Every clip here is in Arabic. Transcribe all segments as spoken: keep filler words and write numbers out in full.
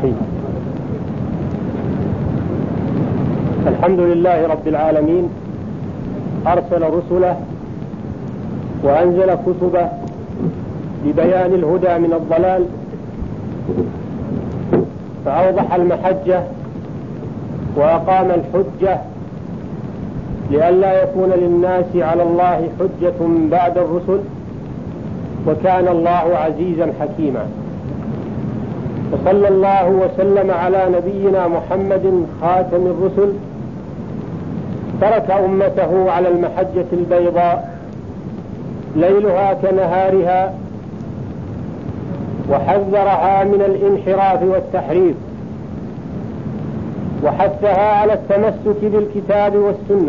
الرحيم. الحمد لله رب العالمين، أرسل رسله وأنزل كتبه ببيان الهدى من الضلال، فأوضح المحجة وأقام الحجة لئلا يكون للناس على الله حجة بعد الرسل، وكان الله عزيزا حكيما. وصلى الله وسلم على نبينا محمد خاتم الرسل، ترك أمته على المحجة البيضاء ليلها كنهارها، وحذرها من الانحراف والتحريف، وحثها على التمسك بالكتاب والسنة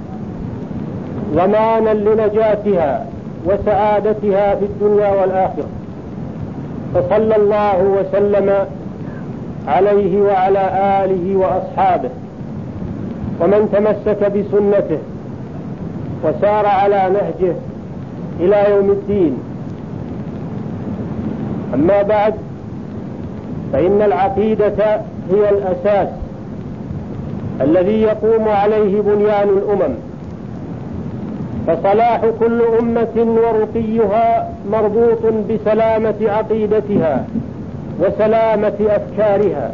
ضمانا لنجاتها وسعادتها في الدنيا والآخرة. فصلى الله وسلم عليه وعلى آله وأصحابه ومن تمسك بسنته وسار على نهجه إلى يوم الدين. أما بعد، فإن العقيدة هي الأساس الذي يقوم عليه بنيان الأمم، فصلاح كل أمة ورقيها مربوط بسلامة عقيدتها وسلامة أفكارها،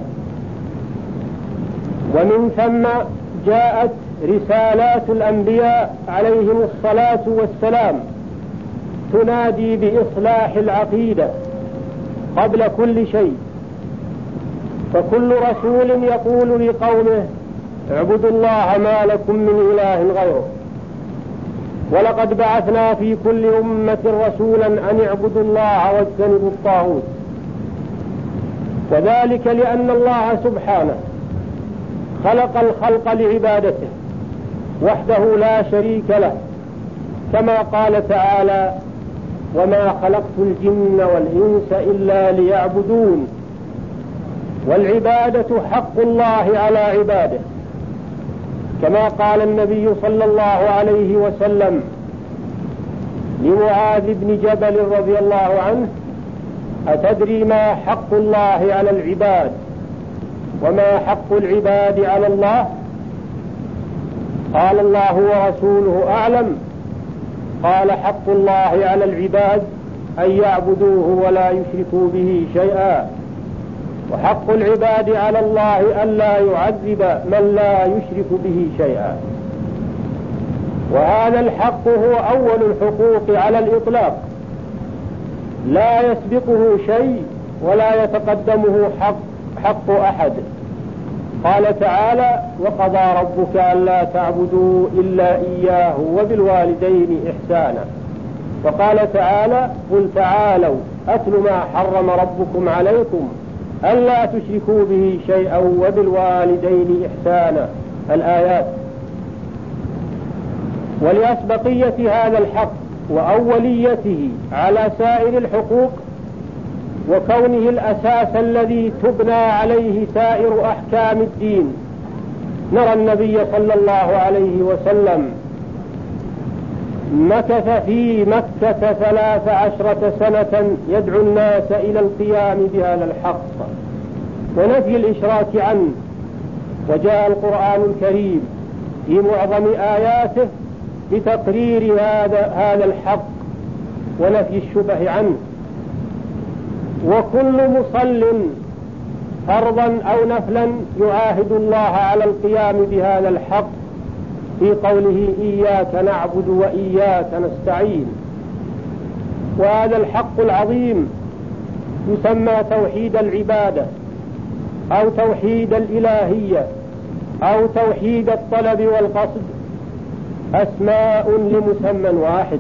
ومن ثم جاءت رسالات الأنبياء عليهم الصلاة والسلام تنادي بإصلاح العقيدة قبل كل شيء. فكل رسول يقول لقومه: اعبدوا الله ما لكم من إله غيره. ولقد بعثنا في كل أمة رسولا أن اعبدوا الله واجتنبوا الطاغوت، وذلك لأن الله سبحانه خلق الخلق لعبادته وحده لا شريك له، كما قال تعالى: وما خلقت الجن والإنس إلا ليعبدون. والعبادة حق الله على عباده، كما قال النبي صلى الله عليه وسلم لمعاذ بن جبل رضي الله عنه: أتدري ما حق الله على العباد وما حق العباد على الله؟ قال: الله ورسوله أعلم. قال: حق الله على العباد أن يعبدوه ولا يشركوا به شيئا، وحق العباد على الله ألا يعذب من لا يشرك به شيئا. وهذا الحق هو أول الحقوق على الإطلاق، لا يسبقه شيء ولا يتقدمه حق, حق أحد. قال تعالى: وقضى ربك ألا تعبدوا إلا إياه وبالوالدين إحسانا. وقال تعالى: قل تعالوا أتل ما حرم ربكم عليكم ألا تشركوا به شيئا وبالوالدين إحسانا. الآيات. ولأسبقية هذا الحق وأوليته على سائر الحقوق، وكونه الأساس الذي تبنى عليه سائر أحكام الدين، نرى النبي صلى الله عليه وسلم مكث في مكة ثلاث عشرة سنة يدعو الناس إلى القيام بهذا الحق ونفي الإشراك عنه. وجاء القرآن الكريم في معظم آياته بتقرير هذا هذا الحق ونفي الشبه عنه. وكل مصل فرضا أو نفلا يعاهد الله على القيام بهذا الحق في قوله: إياك نعبد وإياك نستعين. وهذا الحق العظيم يسمى توحيد العبادة أو توحيد الإلهية أو توحيد الطلب والقصد، أسماء لمسمى واحد.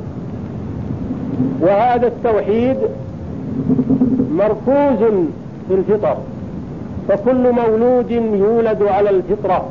وهذا التوحيد مركوز في الفطر، فكل مولود يولد على الفطرة،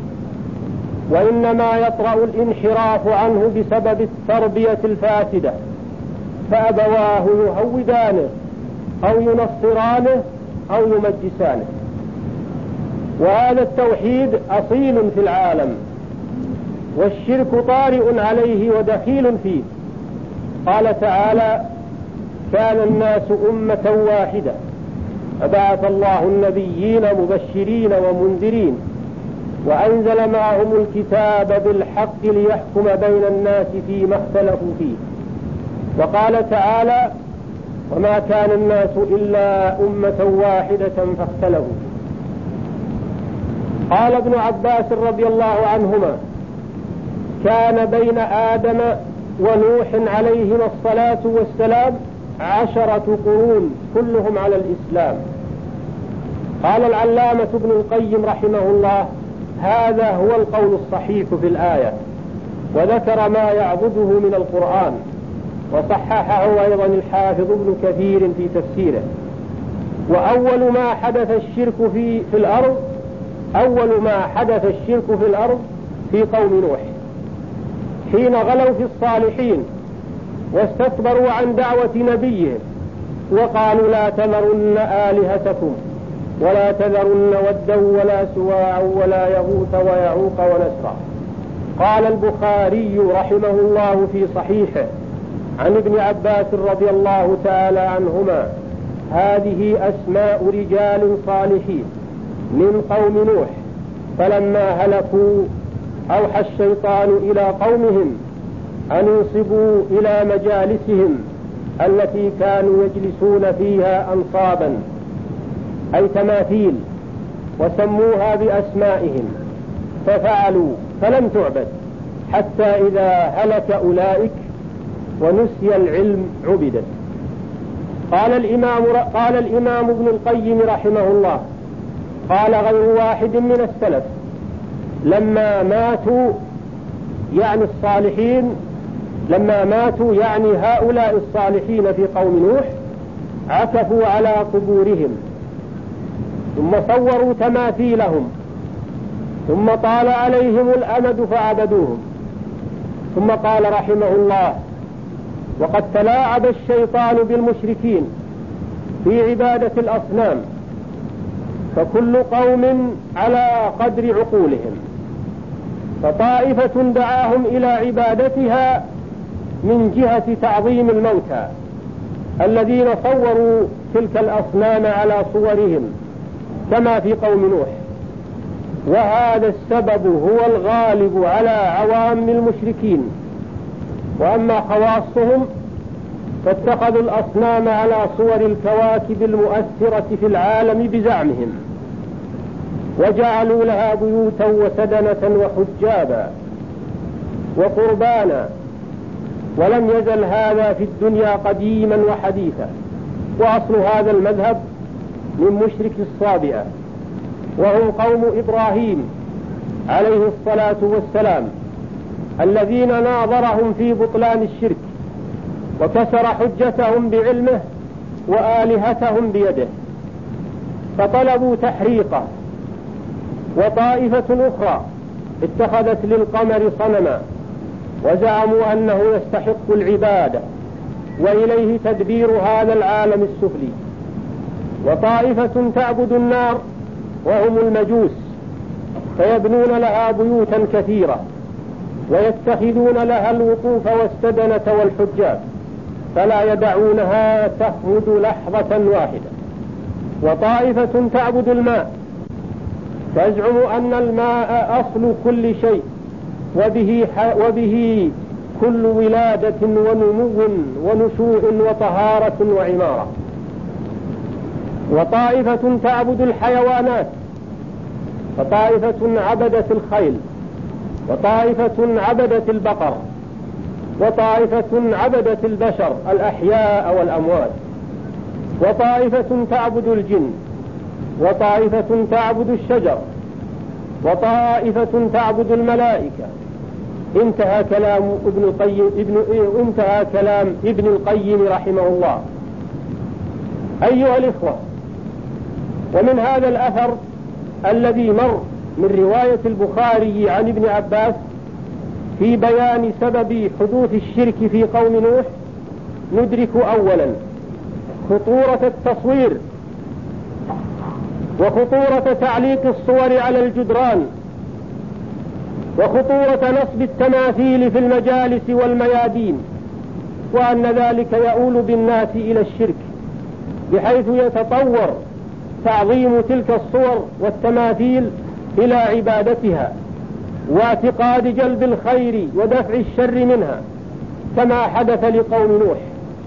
وإنما يطرأ الانحراف عنه بسبب التربية الفاسدة، فأبواه يهودانه أو ينصرانه أو يمجسانه. وهذا التوحيد أصيل في العالم، والشرك طارئ عليه ودخيل فيه. قال تعالى: كان الناس أمة واحدة فبعث الله النبيين مبشرين ومنذرين وأنزل معهم الكتاب بالحق ليحكم بين الناس فيما اختلفوا فيه. وقال تعالى: وما كان الناس إلا أمة واحدة فاختلفوا. قال ابن عباس رضي الله عنهما: كان بين آدم ونوح عليهما الصلاة والسلام عشرة قرون كلهم على الإسلام. قال العلامة ابن القيم رحمه الله: هذا هو القول الصحيح في الآية، وذكر ما يعضده من القرآن، وصححه أيضا الحافظ ابن كثير في تفسيره. وأول ما حدث الشرك في, في الأرض أول ما حدث الشرك في الأرض في قوم نوح، حين غلوا في الصالحين واستكبروا عن دعوة نبيهم وقالوا: لا تذرن آلهتكم ولا تذرن ودا ولا سواعا ولا يغوث ويعوق ونسرا. قال البخاري رحمه الله في صحيحه عن ابن عباس رضي الله تعالى عنهما: هذه أسماء رجال صالحين من قوم نوح، فلما هلكوا أوحى الشيطان إلى قومهم أن ينصبوا إلى مجالسهم التي كانوا يجلسون فيها أنصابا، أي تماثيل، وسموها بأسمائهم، ففعلوا فلم تعبد حتى إذا هلك أولئك ونسي العلم عبدت. قال الإمام, قال الإمام ابن القيم رحمه الله: قال غير واحد من السلف: لما ماتوا يعني الصالحين لما ماتوا يعني هؤلاء الصالحين في قوم نوح عكفوا على قبورهم ثم صوروا تماثيلهم ثم طال عليهم الأمد فعبدوهم. ثم قال رحمه الله: وقد تلاعب الشيطان بالمشركين في عبادة الأصنام، فكل قوم على قدر عقولهم، فطائفة دعاهم إلى عبادتها من جهة تعظيم الموتى الذين صوروا تلك الأصنام على صورهم كما في قوم نوح، وهذا السبب هو الغالب على عوام المشركين. وأما خواصهم فاتخذوا الأصنام على صور الكواكب المؤثرة في العالم بزعمهم، وجعلوا لها بيوتا وسدنة وحجابا وقربانا، ولم يزل هذا في الدنيا قديما وحديثا. وأصل هذا المذهب من مشرك الصابئة، وهم قوم إبراهيم عليه الصلاة والسلام، الذين ناظرهم في بطلان الشرك وكسر حجتهم بعلمه وآلهتهم بيده، فطلبوا تحريقه. وطائفة أخرى اتخذت للقمر صنما وزعموا أنه يستحق العبادة وإليه تدبير هذا العالم السفلي. وطائفة تعبد النار وهم المجوس، فيبنون لها بيوتا كثيرة ويتخذون لها الوقوف والسدنة والحجاب، فلا يدعونها تخمد لحظة واحدة. وطائفة تعبد الماء، تزعم أن الماء أصل كل شيء، وبه, وبه كل ولادة ونمو ونشوء وطهارة وعمارة. وطائفة تعبد الحيوانات، وطائفة عبدت الخيل، وطائفة عبدت البقر، وطائفة عبدت البشر الأحياء والأموات، وطائفة تعبد الجن، وطائفة تعبد الشجر، وطائفة تعبد الملائكة. انتهى كلام ابن القيم ابن انتهى كلام ابن القيم رحمه الله. أيها الإخوة، ومن هذا الأثر الذي مر من رواية البخاري عن ابن عباس في بيان سبب حدوث الشرك في قوم نوح ندرك أولا خطورة التصوير وخطورة تعليق الصور على الجدران وخطورة نصب التماثيل في المجالس والميادين، وأن ذلك يؤول بالناس إلى الشرك، بحيث يتطور تعظيم تلك الصور والتماثيل إلى عبادتها واعتقاد جلب الخير ودفع الشر منها كما حدث لقوم نوح.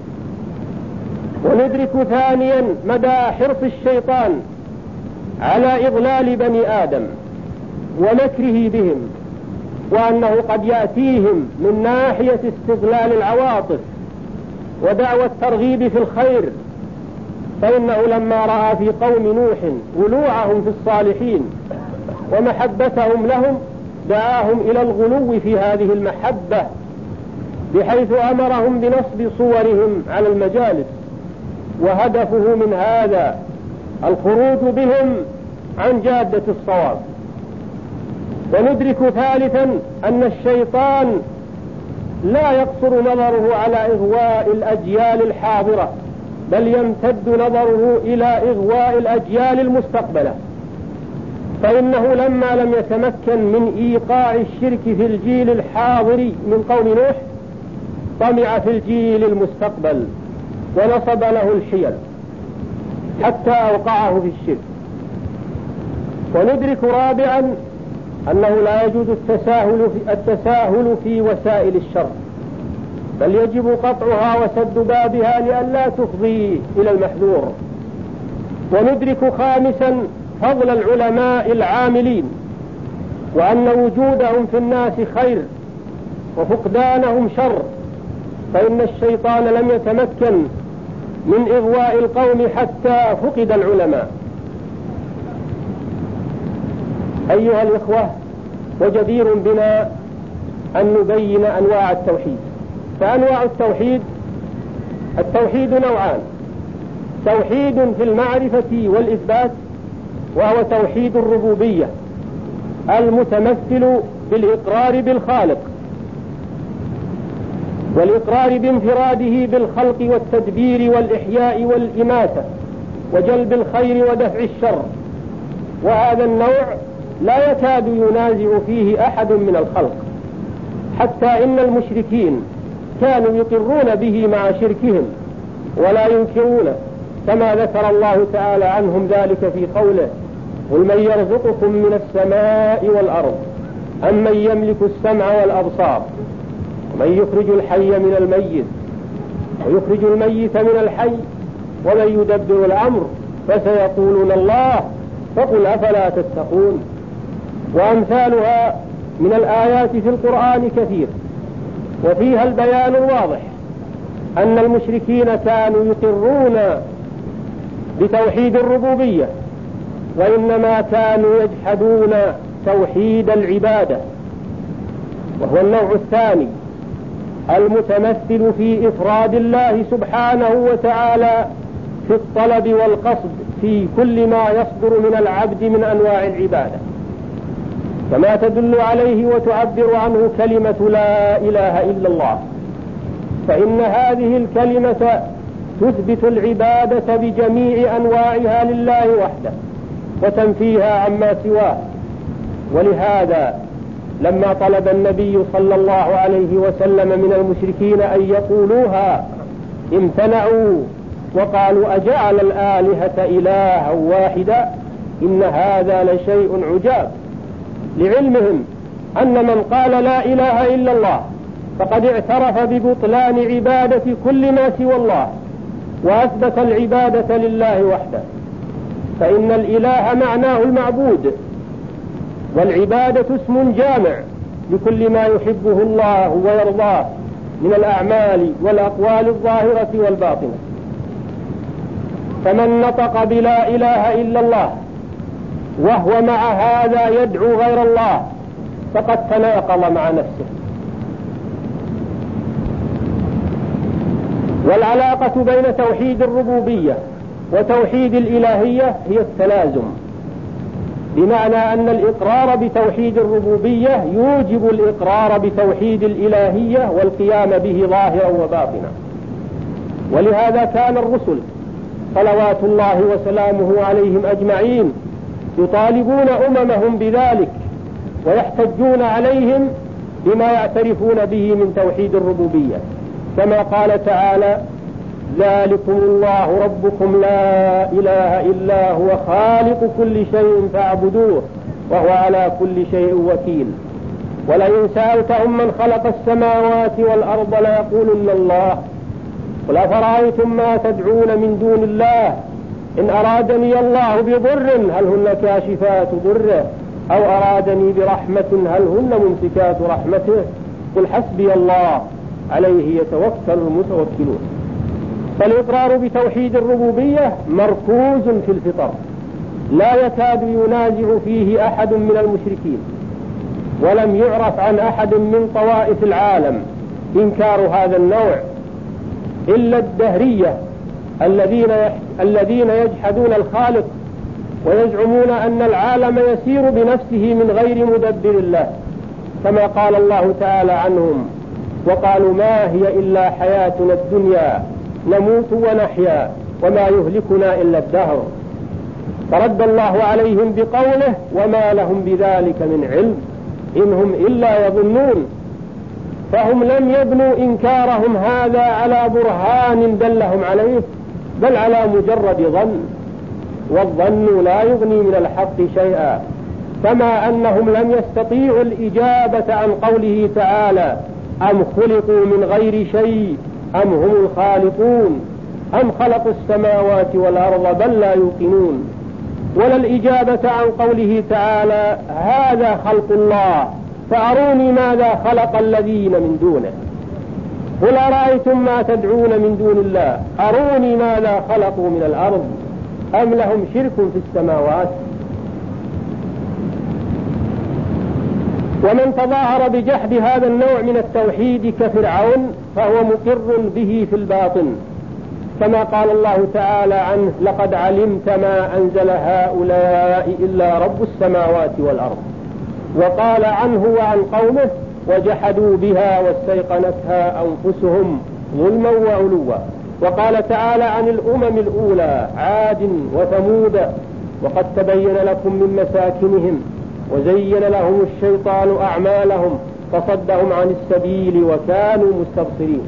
وندرك ثانيا مدى حرص الشيطان على إضلال بني آدم ونكره بهم، وأنه قد يأتيهم من ناحية استغلال العواطف ودعوى الترغيب في الخير، فإنه لما رأى في قوم نوح ولوعهم في الصالحين ومحبتهم لهم دعاهم إلى الغلو في هذه المحبة، بحيث أمرهم بنصب صورهم على المجالس، وهدفه من هذا الخروج بهم عن جادة الصواب. وندرك ثالثا أن الشيطان لا يقصر نظره على إغواء الأجيال الحاضرة، بل يمتد نظره إلى إغواء الأجيال المستقبلة، فإنه لما لم يتمكن من إيقاع الشرك في الجيل الحاضر من قوم نوح طمع في الجيل المستقبل ونصب له الحيل حتى أوقعه في الشرك. وندرك رابعا أنه لا يجوز التساهل في, التساهل في وسائل الشر، بل يجب قطعها وسد بابها لئلا تفضي إلى المحذور. وندرك خامسا فضل العلماء العاملين، وأن وجودهم في الناس خير وفقدانهم شر، فإن الشيطان لم يتمكن من إغواء القوم حتى فقد العلماء. أيها الإخوة، وجدير بنا أن نبين أنواع التوحيد. فأنواع التوحيد: التوحيد نوعان: توحيد في المعرفة والإثبات، وهو توحيد الربوبية المتمثل بالإقرار بالخالق والإقرار بانفراده بالخلق والتدبير والإحياء والإماتة وجلب الخير ودفع الشر. وهذا النوع لا يكاد ينازع فيه أحد من الخلق، حتى إن المشركين كانوا يقرون به مع شركهم ولا ينكرونه، كما ذكر الله تعالى عنهم ذلك في قوله: قل من يرزقكم من السماء والأرض أم من يملك السمع والأبصار ومن يخرج الحي من الميت ويخرج الميت من الحي ومن يدبر الأمر فسيقولون الله فقل أفلا تتقون. وأمثالها من الآيات في القرآن كثير، وفيها البيان الواضح أن المشركين كانوا يقرون بتوحيد الربوبية، وإنما كانوا يجحدون توحيد العبادة، وهو النوع الثاني المتمثل في إفراد الله سبحانه وتعالى في الطلب والقصد في كل ما يصدر من العبد من أنواع العبادة، كما تدل عليه وتعبر عنه كلمة لا إله إلا الله. فإن هذه الكلمة تثبت العبادة بجميع أنواعها لله وحده وتنفيها عما سواه. ولهذا لما طلب النبي صلى الله عليه وسلم من المشركين أن يقولوها امتنعوا وقالوا: أجعل الآلهة إلها واحدا إن هذا لشيء عجاب، لعلمهم أن من قال لا إله إلا الله فقد اعترف ببطلان عبادة كل ما سوى الله وأثبت العبادة لله وحده. فإن الإله معناه المعبود، والعبادة اسم جامع لكل ما يحبه الله ويرضاه من الأعمال والأقوال الظاهرة والباطنة. فمن نطق بلا إله إلا الله وهو مع هذا يدعو غير الله فقد تناقض مع نفسه. والعلاقة بين توحيد الربوبية وتوحيد الإلهية هي التلازم، بمعنى أن الإقرار بتوحيد الربوبية يوجب الإقرار بتوحيد الإلهية والقيام به ظاهرا وباطنا. ولهذا كان الرسل صلوات الله وسلامه عليهم أجمعين يطالبون أممهم بذلك ويحتجون عليهم بما يعترفون به من توحيد الربوبية، كما قال تعالى: ذلكم الله ربكم لا إله إلا هو خالق كل شيء فاعبدوه وهو على كل شيء وكيل ولئن سألتهم من خلق السماوات والأرض ليقولن الله قل أفرأيتم ما تدعون من دون الله إن أرادني الله بضر هل هن كاشفات ضره أو أرادني برحمة هل هن ممسكات رحمته قل حسبي الله عليه يتوكل المتوكلون. فالإقرار بتوحيد الربوبية مركوز في الفطر لا يكاد ينازع فيه أحد من المشركين، ولم يعرف عن أحد من طوائف العالم إنكار هذا النوع إلا الدهرية الذين الذين يجحدون الخالق ويزعمون أن العالم يسير بنفسه من غير مدبر الله، كما قال الله تعالى عنهم وقالوا ما هي إلا حياتنا الدنيا نموت ونحيا وما يهلكنا إلا الدهر. فرد الله عليهم بقوله وما لهم بذلك من علم إن هم إلا يظنون. فهم لم يبنوا إنكارهم هذا على برهان دلهم عليه بل على مجرد ظن، والظن لا يغني من الحق شيئا، كما أنهم لم يستطيعوا الإجابة عن قوله تعالى أم خلقوا من غير شيء أم هم الخالقون أم خلقوا السماوات والأرض بل لا يوقنون، ولا الإجابة عن قوله تعالى هذا خلق الله فأروني ماذا خلق الذين من دونه قل أرأيتم ما تدعون من دون الله أروني ماذا خلقوا من الأرض أم لهم شرك في السماوات. ومن تظاهر بجحد هذا النوع من التوحيد كفرعون فهو مقر به في الباطن، كما قال الله تعالى عنه لقد علمت ما أنزل هؤلاء إلا رب السماوات والأرض. وقال عنه وعن قومه وجحدوا بها واستيقنتها أنفسهم ظلما وعلوا. وقال تعالى عن الأمم الأولى عاد وثمود وقد تبين لكم من مساكنهم وزين لهم الشيطان أعمالهم فصدهم عن السبيل وكانوا مستبصرين.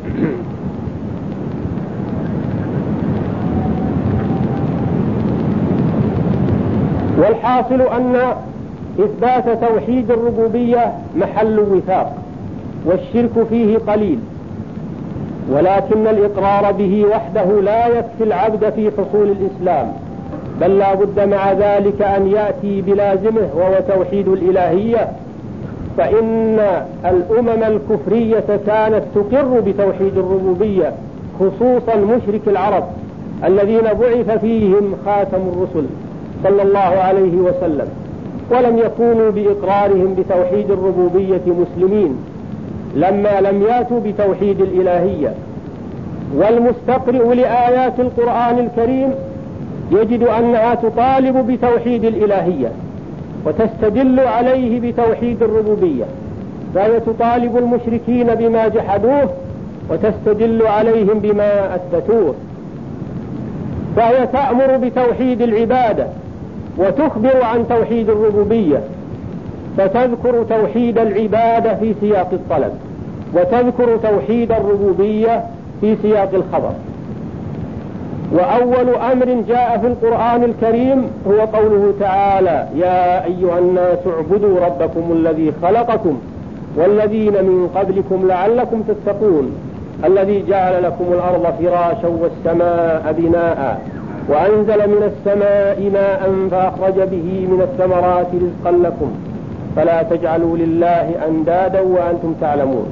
والحاصل أن إثبات توحيد الربوبية محل وثاق والشرك فيه قليل، ولكن الإقرار به وحده لا يكفي العبد في حصول الإسلام، بل لا بد مع ذلك أن يأتي بلازمه وهو توحيد الإلهية. فإن الأمم الكفرية كانت تقر بتوحيد الربوبية، خصوصا مشرك العرب الذين بعث فيهم خاتم الرسل صلى الله عليه وسلم، ولم يكونوا بإقرارهم بتوحيد الربوبية مسلمين لما لم ياتوا بتوحيد الإلهية. والمستقرئ لآيات القرآن الكريم يجد أنها تطالب بتوحيد الإلهية وتستدل عليه بتوحيد الربوبية، فهي تطالب المشركين بما جحدوه وتستدل عليهم بما أثبتوه. فهي تأمر بتوحيد العبادة وتخبر عن توحيد الربوبية، فتذكر توحيد العبادة في سياق الطلب وتذكر توحيد الربوبية في سياق الخبر. وأول أمر جاء في القرآن الكريم هو قوله تعالى يا أيها الناس اعبدوا ربكم الذي خلقكم والذين من قبلكم لعلكم تتقون الذي جعل لكم الأرض فراشا والسماء بناء وأنزل من السماء ماء فأخرج به من الثمرات رزقا لكم فلا تجعلوا لله أندادا وأنتم تعلمون.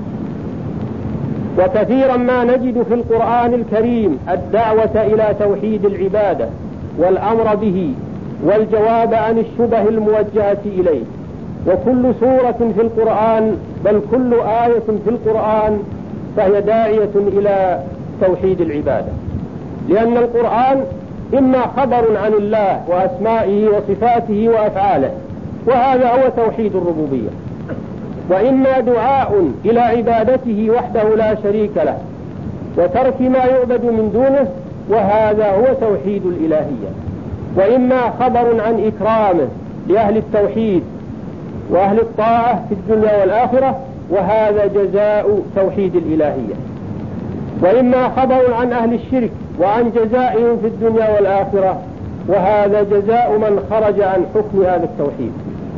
وكثيرا ما نجد في القرآن الكريم الدعوة إلى توحيد العبادة والأمر به والجواب عن الشبه الموجهة إليه. وكل سورة في القرآن بل كل آية في القرآن فهي داعية إلى توحيد العبادة، لأن القرآن إما خبر عن الله وأسمائه وصفاته وأفعاله وهذا هو توحيد الربوبية، وإما دعاء إلى عبادته وحده لا شريك له وترك ما يعبد من دونه وهذا هو توحيد الإلهية، وإما خبر عن إكرامه لأهل التوحيد وأهل الطاعة في الدنيا والآخرة وهذا جزاء توحيد الإلهية. وإما خبر عن أهل الشرك وعن جزائهم في الدنيا والآخرة، وهذا جزاء من خرج عن حكم هذا التوحيد.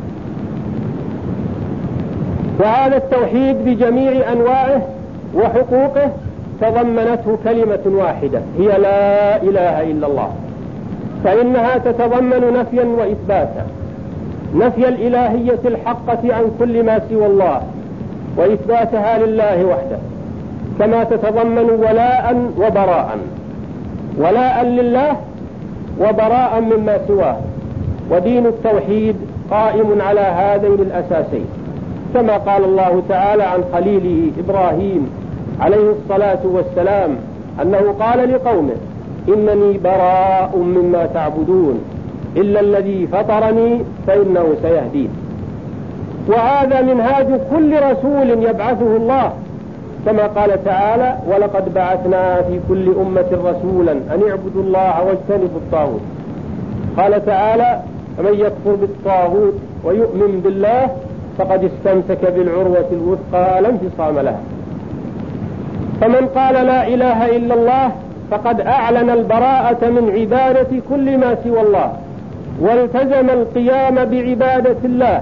وهذا التوحيد بجميع أنواعه وحقوقه تضمنته كلمة واحدة هي لا إله إلا الله، فإنها تتضمن نفيا وإثباتا: نفي الإلهية الحقة عن كل ما سوى الله، وإثباتها لله وحده، كما تتضمن ولاء وبراء، ولاء لله وبراء مما سواه. ودين التوحيد قائم على هذين الأساسين، كما قال الله تعالى عن خليله إبراهيم عليه الصلاة والسلام أنه قال لقومه: إنني براء مما تعبدون إلا الذي فطرني فإنه سيهدين. وهذا منهاج كل رسول يبعثه الله، كما قال تعالى: ولقد بعثنا في كل أمة رسولا أن اعبدوا الله واجتنبوا الطاغوت. قال تعالى: فمن يكفر بالطاغوت ويؤمن بالله فقد استمسك بالعروة الوثقى لا انفصام لها. فمن قال لا إله إلا الله فقد أعلن البراءة من عبادة كل ما سوى الله، والتزم القيام بعبادة الله،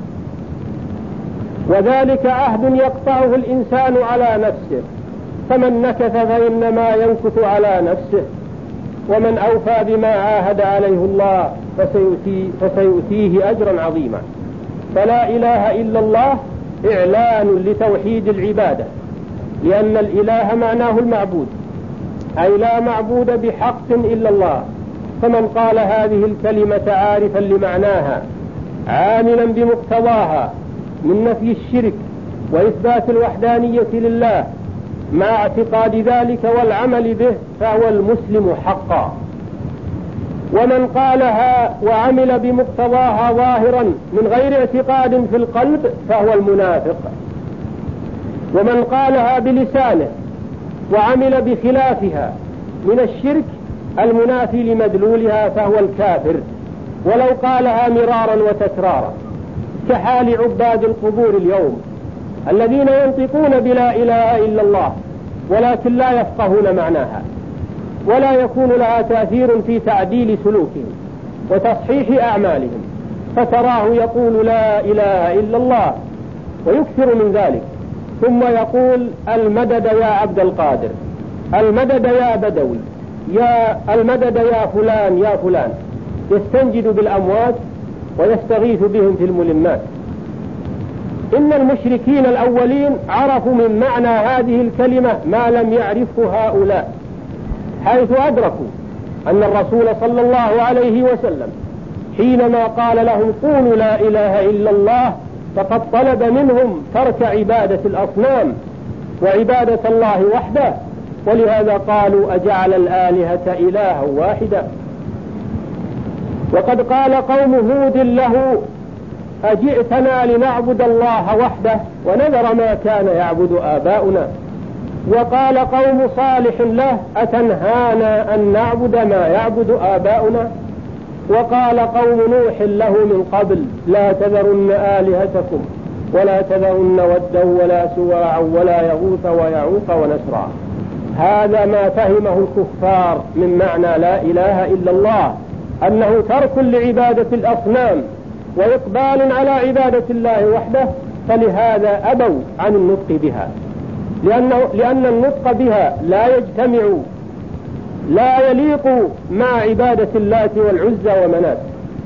وذلك عهد يقطعه الإنسان على نفسه، فمن نكث فإنما ينكث على نفسه، ومن أوفى بما عاهد عليه الله فسيؤتيه, فسيؤتيه أجرا عظيما. فلا إله إلا الله إعلان لتوحيد العبادة، لأن الإله معناه المعبود، أي لا معبود بحق إلا الله. فمن قال هذه الكلمة عارفا لمعناها عاملا بمقتضاها من نفي الشرك وإثبات الوحدانية لله مع اعتقاد ذلك والعمل به فهو المسلم حقا. ومن قالها وعمل بمقتضاها ظاهرا من غير اعتقاد في القلب فهو المنافق. ومن قالها بلسانه وعمل بخلافها من الشرك المنافي لمدلولها فهو الكافر، ولو قالها مرارا وتكرارا، كحال عباد القبور اليوم الذين ينطقون بلا إله إلا الله ولكن لا يفقهون معناها، ولا يكون لها تأثير في تعديل سلوكهم وتصحيح أعمالهم، فتراه يقول لا إله إلا الله ويكثر من ذلك، ثم يقول: المدد يا عبد القادر، المدد يا بدوي، يا المدد يا فلان يا فلان، يستنجد بالأموات ويستغيث بهم في الملمات. إن المشركين الأولين عرفوا من معنى هذه الكلمة ما لم يعرفه هؤلاء، حيث أدركوا أن الرسول صلى الله عليه وسلم حينما قال لهم قولوا لا إله إلا الله فقد طلب منهم ترك عبادة الأصنام وعبادة الله وحده، ولهذا قالوا: أجعل الآلهة إلها واحدا. وقد قال قوم هود له: أجئتنا لنعبد الله وحده ونذر ما كان يعبد آباؤنا. وقال قوم صالح له: أتنهانا أن نعبد ما يعبد آباؤنا. وقال قوم نوح له من قبل: لا تذرن آلهتكم ولا تذرن ودا ولا سواعا ولا يغوث ويعوق ونسرا. هذا ما فهمه الكفار من معنى لا إله إلا الله، أنه ترك لعبادة الأصنام وإقبال على عبادة الله وحده، فلهذا أبوا عن النطق بها، لأنه لأن النطق بها لا يجتمع لا يليق مع عبادة اللات والعزى ومنات.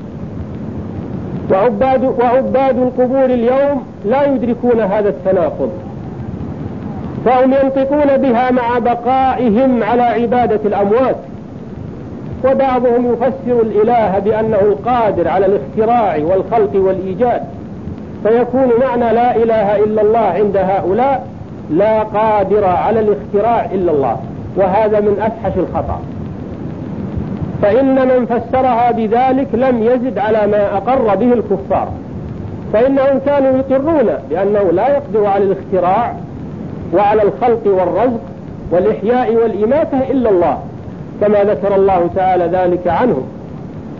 وعباد, وعباد القبور اليوم لا يدركون هذا التناقض، فهم ينطقون بها مع بقائهم على عبادة الأموات. وبعضهم يفسر الإله بأنه القادر على الاختراع والخلق والإيجاد، فيكون معنى لا إله إلا الله عند هؤلاء: لا قادر على الاختراع إلا الله، وهذا من أفحش الخطأ. فإن من فسرها بذلك لم يزد على ما أقر به الكفار، فإنهم كانوا يقرون بأنه لا يقدر على الاختراع وعلى الخلق والرزق والإحياء والإماتة إلا الله، كما ذكر الله تعالى ذلك عنهم،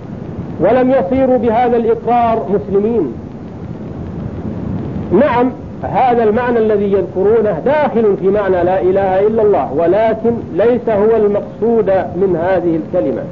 ولم يصيروا بهذا الإقرار مسلمين. نعم، هذا المعنى الذي يذكرونه داخل في معنى لا إله إلا الله، ولكن ليس هو المقصود من هذه الكلمة.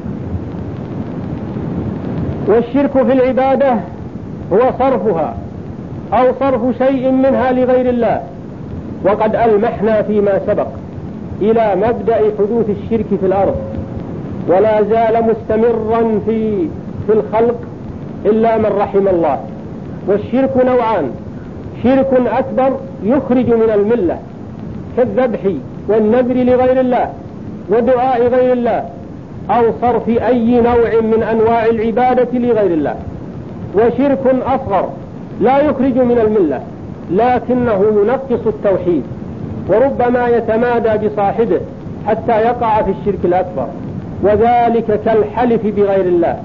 والشرك في العبادة هو صرفها أو صرف شيء منها لغير الله، وقد ألمحنا فيما سبق إلى مبدأ حدوث الشرك في الأرض، ولا زال مستمرا في في الخلق إلا من رحم الله. والشرك نوعان: شرك أكبر يخرج من الملة كالذبح والنذر لغير الله ودعاء غير الله، أو صرف أي نوع من أنواع العبادة لغير الله. وشرك أصغر لا يخرج من الملة لكنه ينقص التوحيد، وربما يتمادى بصاحبه حتى يقع في الشرك الأكبر، وذلك كالحلف بغير الله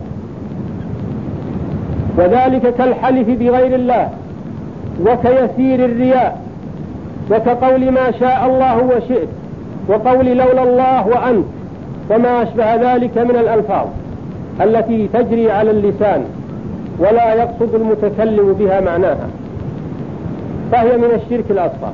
وذلك كالحلف بغير الله وكيسير الرياء، وكقول ما شاء الله وشئت، وقول لولا الله وأنت، وما أشبه ذلك من الألفاظ التي تجري على اللسان ولا يقصد المتكلم بها معناها، فهي من الشرك الأصغر.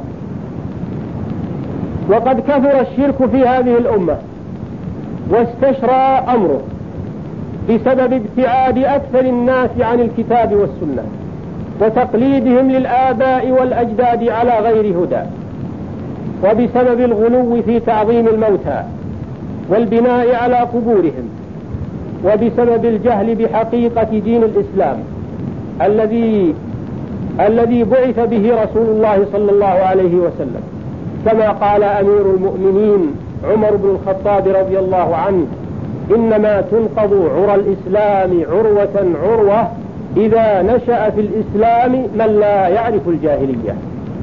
وقد كثر الشرك في هذه الأمة واستشرى أمره بسبب ابتعاد أكثر الناس عن الكتاب والسنة وتقليدهم للآباء والأجداد على غير هدى، وبسبب الغلو في تعظيم الموتى والبناء على قبورهم، وبسبب الجهل بحقيقة دين الإسلام الذي الذي بعث به رسول الله صلى الله عليه وسلم، كما قال أمير المؤمنين عمر بن الخطاب رضي الله عنه: إنما تنقض عرى الإسلام عروة عروة إذا نشأ في الإسلام من لا يعرف الجاهلية.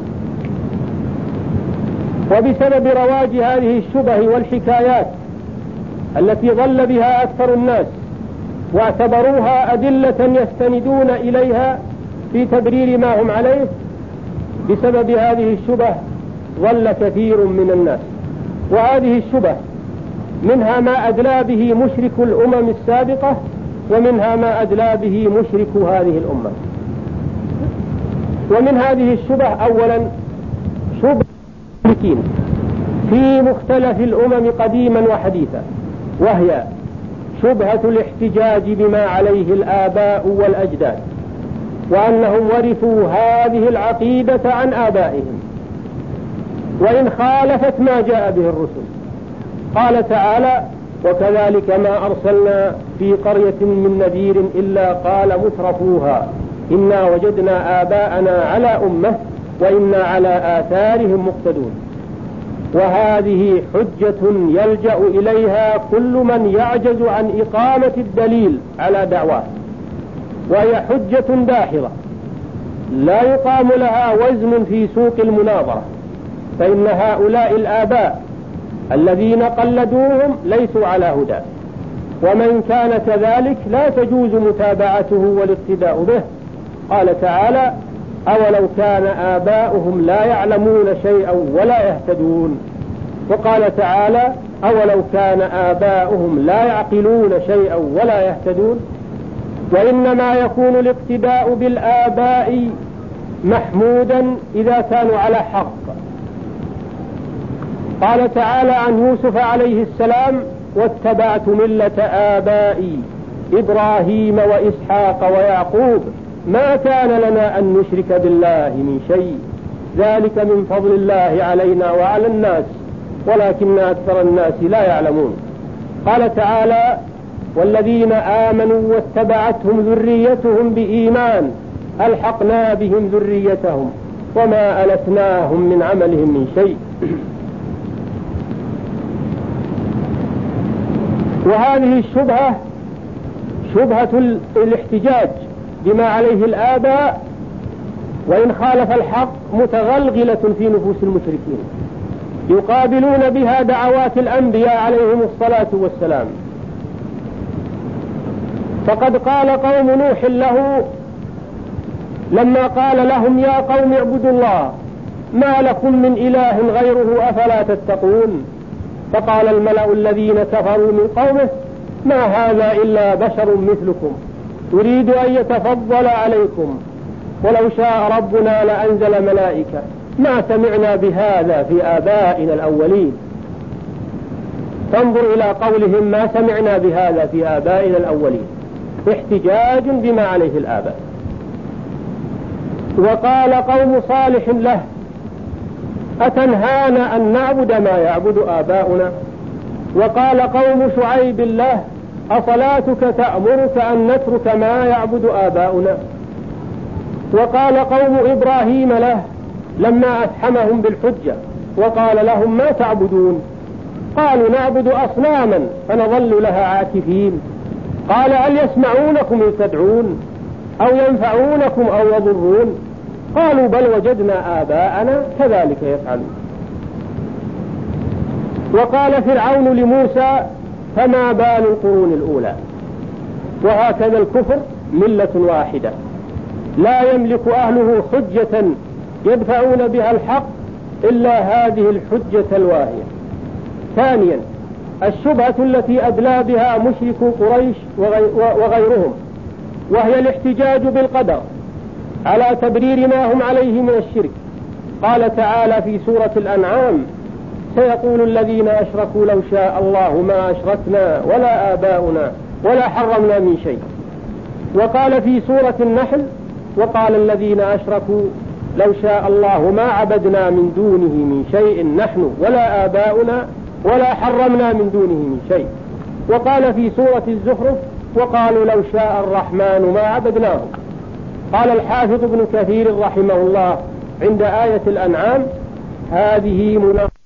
وبسبب رواج هذه الشبه والحكايات التي ضل بها أكثر الناس واعتبروها أدلة يستندون إليها في تبرير ما هم عليه، بسبب هذه الشبه ضل كثير من الناس. وهذه الشبه منها ما أدلى به مشرك الأمم السابقة، ومنها ما أدلى به مشرك هذه الأمة. ومن هذه الشبه أولا شبه المشركين في مختلف الأمم قديما وحديثا، وهي شبهة الاحتجاج بما عليه الآباء والأجداد، وأنهم ورثوا هذه العقيدة عن آبائهم وإن خالفت ما جاء به الرسل. قال تعالى: وكذلك ما أرسلنا في قرية من نذير إلا قال مترفوها إنا وجدنا آباءنا على أمة وإنا على آثارهم مقتدون. وهذه حجة يلجأ إليها كل من يعجز عن إقامة الدليل على دعواه، وهي حجة داحضة لا يقام لها وزن في سوق المناظرة، فإن هؤلاء الآباء الذين قلدوهم ليسوا على هدى، ومن كان كذلك لا تجوز متابعته والاقتداء به. قال تعالى: أولو كان آباؤهم لا يعلمون شيئا ولا يهتدون. وقال تعالى: أولو كان آباؤهم لا يعقلون شيئا ولا يهتدون. وإنما يكون الاقتداء بالآباء محمودا إذا كانوا على حق. قال تعالى عن يوسف عليه السلام: واتبعت ملة آبائي إبراهيم وإسحاق ويعقوب ما كان لنا أن نشرك بالله من شيء ذلك من فضل الله علينا وعلى الناس ولكن أكثر الناس لا يعلمون. قال تعالى: والذين آمنوا واتبعتهم ذريتهم بإيمان ألحقنا بهم ذريتهم وما ألتناهم من عملهم من شيء. وهذه الشبهة شبهة الاحتجاج بما عليه الآباء وإن خالف الحق متغلغلة في نفوس المشركين، يقابلون بها دعوات الأنبياء عليهم الصلاة والسلام. فقد قال قوم نوح له لما قال لهم: يا قوم اعبدوا الله ما لكم من إله غيره أفلا تتقون. فقال الملأ الذين كفروا من قومه: ما هذا إلا بشر مثلكم يريد أن يتفضل عليكم ولو شاء ربنا لأنزل ملائكة ما سمعنا بهذا في آبائنا الأولين. تنظر إلى قولهم ما سمعنا بهذا في آبائنا الأولين، احتجاج بما عليه الآباء. وقال قوم صالح له أتنهانا أن نعبد ما يعبد آباؤنا. وقال قوم شعيب له أصلاتك تأمرك أن نترك ما يعبد آباؤنا. وقال قوم إبراهيم له لما أفحمهم بالحجة وقال لهم ما تعبدون، قالوا نعبد أصناما فنظل لها عاكفين. قال هل يسمعونكم إذ تدعون أو ينفعونكم أو يضرون؟ قالوا بل وجدنا آباءنا كذلك يفعلون. وقال فرعون لموسى فما بال القرون الأولى. وهكذا الكفر ملة واحدة لا يملك أهله حجة يدفعون بها الحق إلا هذه الحجة الواهية. ثانيا الشبهة التي أدلى بها مشركو قريش وغيرهم، وهي الاحتجاج بالقدر على تبرير ما هم عليه من الشرك. قال تعالى في سورة الأنعام سيقول الذين أشركوا لو شاء الله ما أشركنا ولا آباؤنا ولا حرمنا من شيء. وقال في سورة النحل وقال الذين أشركوا لو شاء الله ما عبدنا من دونه من شيء نحن ولا آباؤنا ولا حرمنا من دونه من شيء. وقال في سورة الزخرف وقالوا لو شاء الرحمن ما عبدناهم. قال الحافظ ابن كثير رحمه الله عند آية الأنعام هذه مناقضة